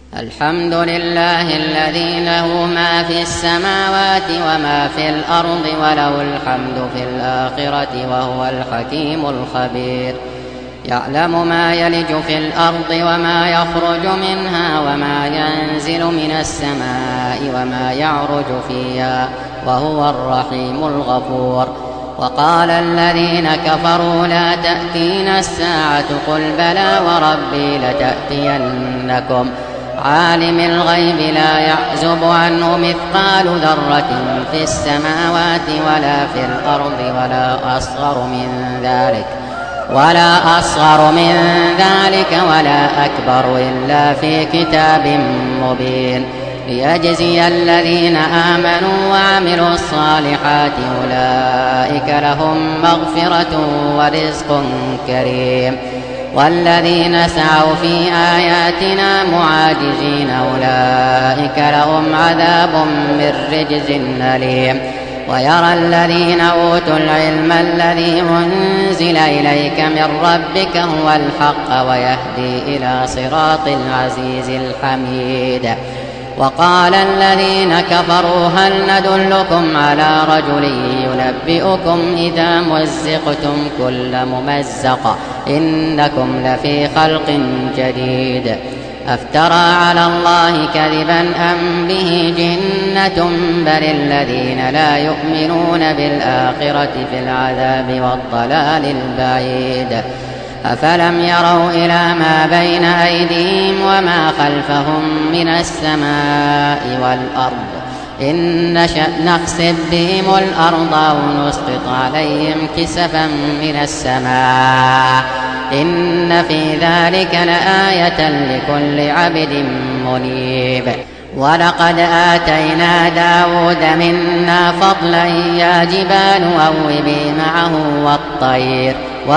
الحمد لله الذي له ما في السماوات وما في الأرض وله الحمد في الآخرة وهو الحكيم الخبير. يعلم ما يلج في الأرض وما يخرج منها وما ينزل من السماء وما يعرج فيها وهو الرحيم الغفور. وقال الذين كفروا لا تأتينا الساعة قل بلى وربي لتأتينكم عالم الغيب لا يعزب عنه مثقال ذرة في السماوات ولا في الأرض ولا أصغر من ذلك ولا أكبر إلا في كتاب مبين ليجزي الذين آمنوا وعملوا الصالحات أولئك لهم مغفرة ورزق كريم. والذين سعوا في آياتنا معاجزين أولئك لهم عذاب من رجز أليم. ويرى الذين أوتوا العلم الذي أنزل إليك من ربك هو الحق ويهدي إلى صراط العزيز الحميد. وقال الذين كفروا هل ندلكم على رجل ينبئكم إذا مزقتم كل ممزق إنكم لفي خلق جديد أفترى على الله كذبا أم به جنة بل الذين لا يؤمنون بالآخرة في العذاب والضلال البعيد. أفلم يروا إلى ما بين أيديهم وما خلفهم من السماء والأرض إن نشأ نخسف بهم الأرض أو نسقط عليهم كسفا من السماء إن في ذلك لآية لكل عبد منيب. ولقد آتينا داود منا فضلا يا جبال أوبي معه والطير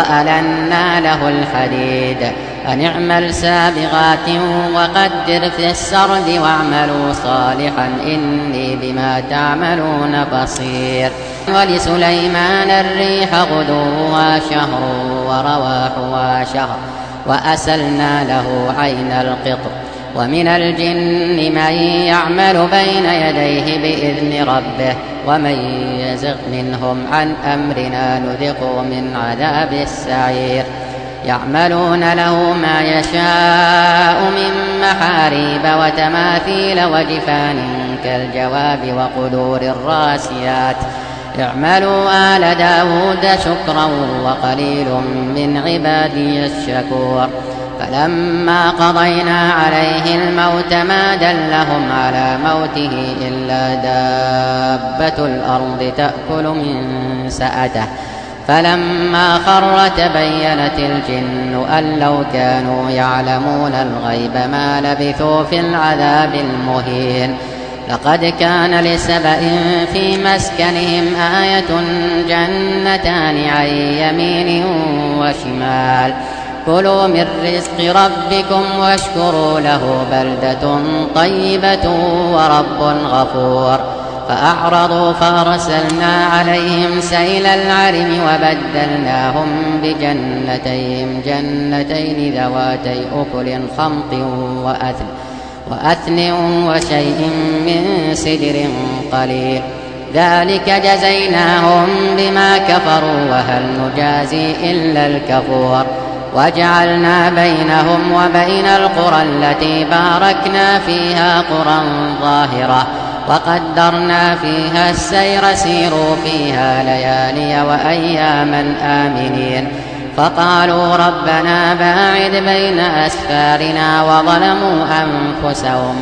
وألنا له الحديد أن اعمل سابغات وقدر في السرد واعملوا صالحا إني بما تعملون بصير. ولسليمان الريح غدوها شهر ورواحها شهر وأسلنا له عين القطر. ومن الجن من يعمل بين يديه بإذن ربه ومن يزغ منهم عن أمرنا نذقه من عذاب السعير. يعملون له ما يشاء من محاريب وتماثيل وجفان كالجواب وقدور الراسيات اعملوا آل داود شكرا وقليل من عبادي الشكور. فلما قضينا عليه الموت ما دلهم على موته إلا دابة الأرض تأكل من سأته فلما خر تبينت الجن أن لو كانوا يعلمون الغيب ما لبثوا في العذاب المهين. لقد كان لسبأ في مسكنهم آية جنتان عن يمين وشمال كلوا من رزق ربكم واشكروا له بلدة طيبة ورب غفور. فأعرضوا فأرسلنا عليهم سيل العرم وبدلناهم بجنتين ذواتي أكل خمط وأثل وشيء من سدر قليل ذلك جزيناهم بما كفروا وهل نجازي إلا الكفور. وجعلنا بينهم وبين القرى التي باركنا فيها قرى ظاهرة وقدرنا فيها السير سيروا فيها ليالي وأياما آمنين. فقالوا ربنا باعد بين أسفارنا وظلموا أنفسهم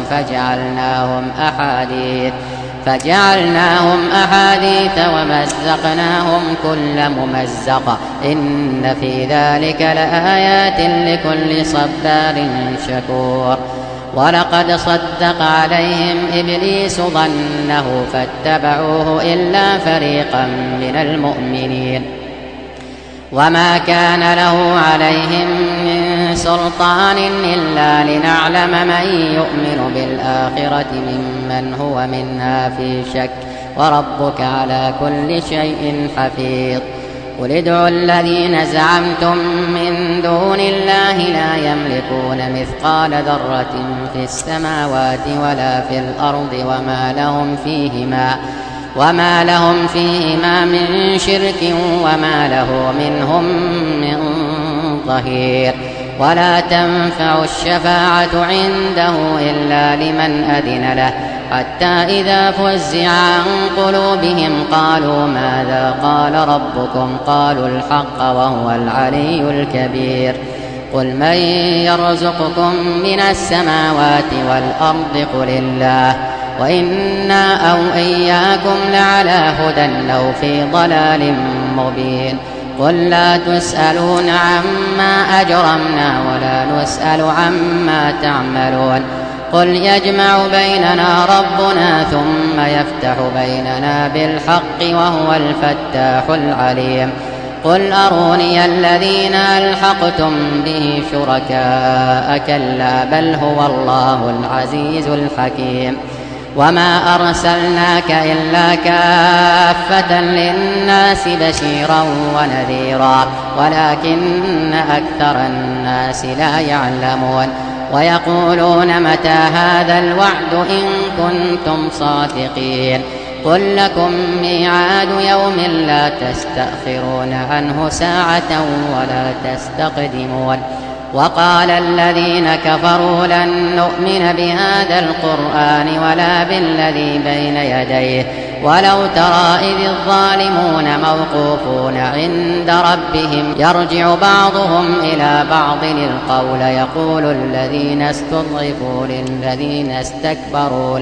فجعلناهم أحاديث ومزقناهم كل ممزق إن في ذلك لآيات لكل صبار شكور. ولقد صدق عليهم إبليس ظنه فاتبعوه إلا فريقا من المؤمنين وما كان له عليهم من سلطان إلا لنعلم من يؤمن بالآخرة ممن هو منها في شك وربك على كل شيء حفيظ. قل ادعوا الذين زعمتم من دون الله لا يملكون مثقال ذرة في السماوات ولا في الأرض وما لهم فيهما من شرك وما له منهم من ظهير. ولا تنفع الشفاعة عنده إلا لمن أذن له حتى إذا فزع عن قلوبهم قالوا ماذا قال ربكم قالوا الحق وهو العلي الكبير. قل من يرزقكم من السماوات والأرض قل الله وإنا أو إياكم لعلى هدى أو في ضلال مبين. قل لا تسألون عما أجرمنا ولا نسأل عما تعملون. قل يجمع بيننا ربنا ثم يفتح بيننا بالحق وهو الفتاح العليم. قل أروني الذين ألحقتم به شركاء كلا بل هو الله العزيز الحكيم. وما أرسلناك إلا كافة للناس بشيرا ونذيرا ولكن أكثر الناس لا يعلمون. ويقولون متى هذا الوعد إن كنتم صادقين. قل لكم ميعاد يوم لا تستأخرون عنه ساعة ولا تستقدمون. وقال الذين كفروا لن نؤمن بهذا القرآن ولا بالذي بين يديه ولو ترى إذ الظالمون موقوفون عند ربهم يرجع بعضهم إلى بعض القول يقول الذين استضعفوا للذين استكبروا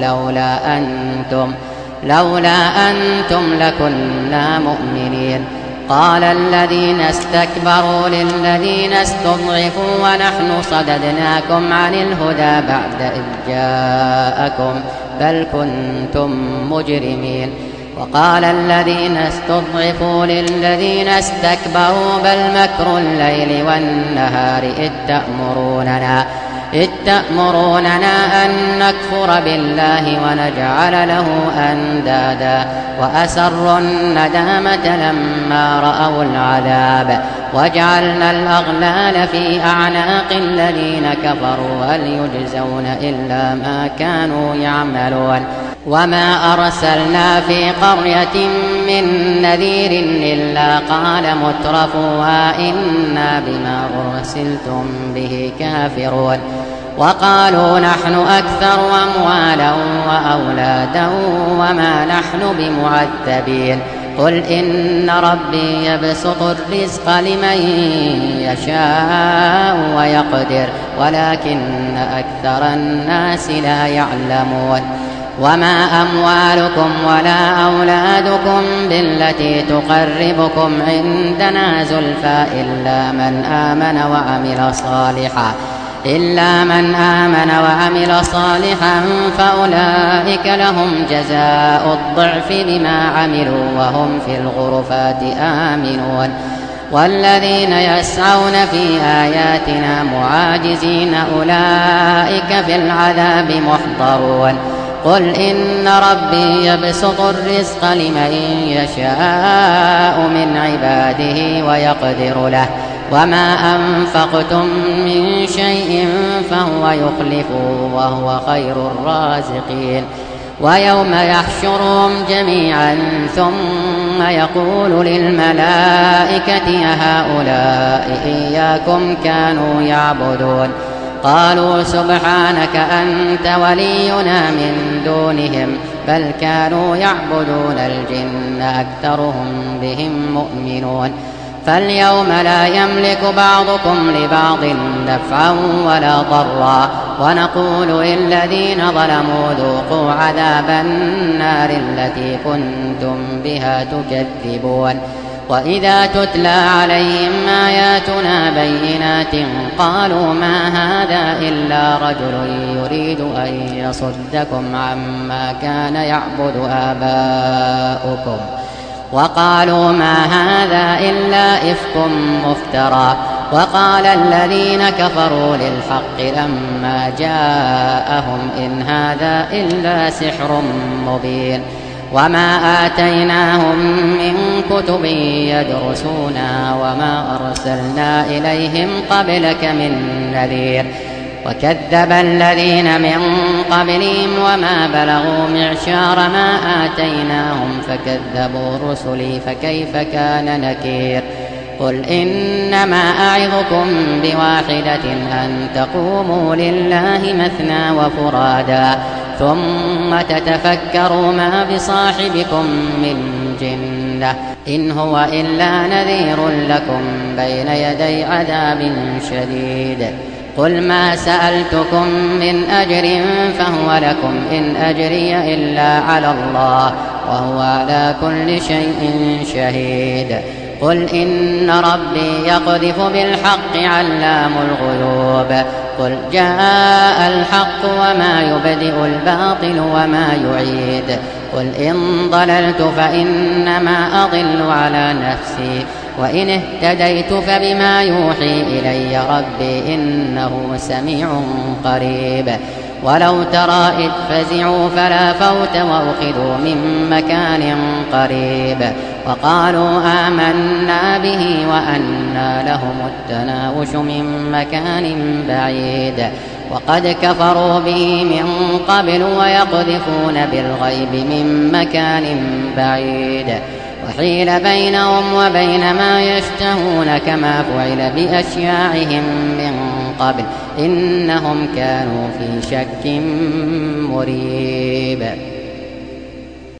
لولا أنتم لكنا مؤمنين. قال الذين استكبروا للذين استضعفوا ونحن صددناكم عن الهدى بعد إذ جاءكم بل كنتم مجرمين. وقال الذين استضعفوا للذين استكبروا بل مكر الليل والنهار إذ تأمروننا أن نكفر بالله ونجعل له أندادا وأسروا الندامة لما رأوا العذاب وجعلنا الأغلال في أعناق الذين كفروا هل يجزون إلا ما كانوا يعملون. وما أرسلنا في قرية من نذير إلا قال مترفوها إنا بما أرسلتم به كافرون. وقالوا نحن أكثر أموالا وأولادا وما نحن بمعذبين. قل إن ربي يبسط الرزق لمن يشاء ويقدر ولكن أكثر الناس لا يعلمون. وما أموالكم ولا أولادكم بالتي تقربكم عندنا زلفى إلا من آمن وعمل صالحا فأولئك لهم جزاء الضعف بما عملوا وهم في الغرفات آمنون. والذين يسعون في آياتنا معاجزين أولئك في العذاب محضرون. قل إن ربي يبسط الرزق لمن يشاء من عباده ويقدر له وما أنفقتم من شيء فهو يخلفه وهو خير الرازقين. ويوم يحشرهم جميعا ثم يقول للملائكة هؤلاء إياكم كانوا يعبدون قالوا سبحانك أنت ولينا من دونهم بل كانوا يعبدون الجن أكثرهم بهم مؤمنون. فاليوم لا يملك بعضكم لبعض نفعا ولا ضرا ونقول للذين ظلموا ذوقوا عذاب النار التي كنتم بها تكذبون. وإذا تتلى عليهم آياتنا بينات قالوا ما هذا إلا رجل يريد أن يصدكم عما كان يعبد آباؤكم وقالوا ما هذا إلا إفك مفترى. وقال الذين كفروا للحق لما جاءهم إن هذا إلا سحر مبين. وما آتيناهم من كتب يدرسونها وما أرسلنا إليهم قبلك من نذير وكذب الذين من قبلهم وما بلغوا معشار ما آتيناهم فكذبوا رسلي فكيف كان نكير قل إنما أعظكم بواحدة أن تقوموا لله مثنى وفرادا ثم تتفكروا ما بصاحبكم من جنة إن هو إلا نذير لكم بين يدي عذاب شديد قل ما سألتكم من أجر فهو لكم إن أجري إلا على الله وهو على كل شيء شهيد قل إن ربي يقذف بالحق علام الغيوب قل جاء الحق وما يبدئ الباطل وما يعيد قل إن ضللت فإنما أضل على نفسي وإن اهتديت فبما يوحي إلي ربي إنه سميع قريب ولو ترى إذ فزعوا فلا فوت وأخذوا من مكان قريب وقالوا آمنا به وأنى لهم التناوش من مكان بعيد وقد كفروا به من قبل ويقذفون بالغيب من مكان بعيد وحيل بينهم وبين ما يشتهون كما فعل بأشياعهم من قبل إنهم كانوا في شك مريب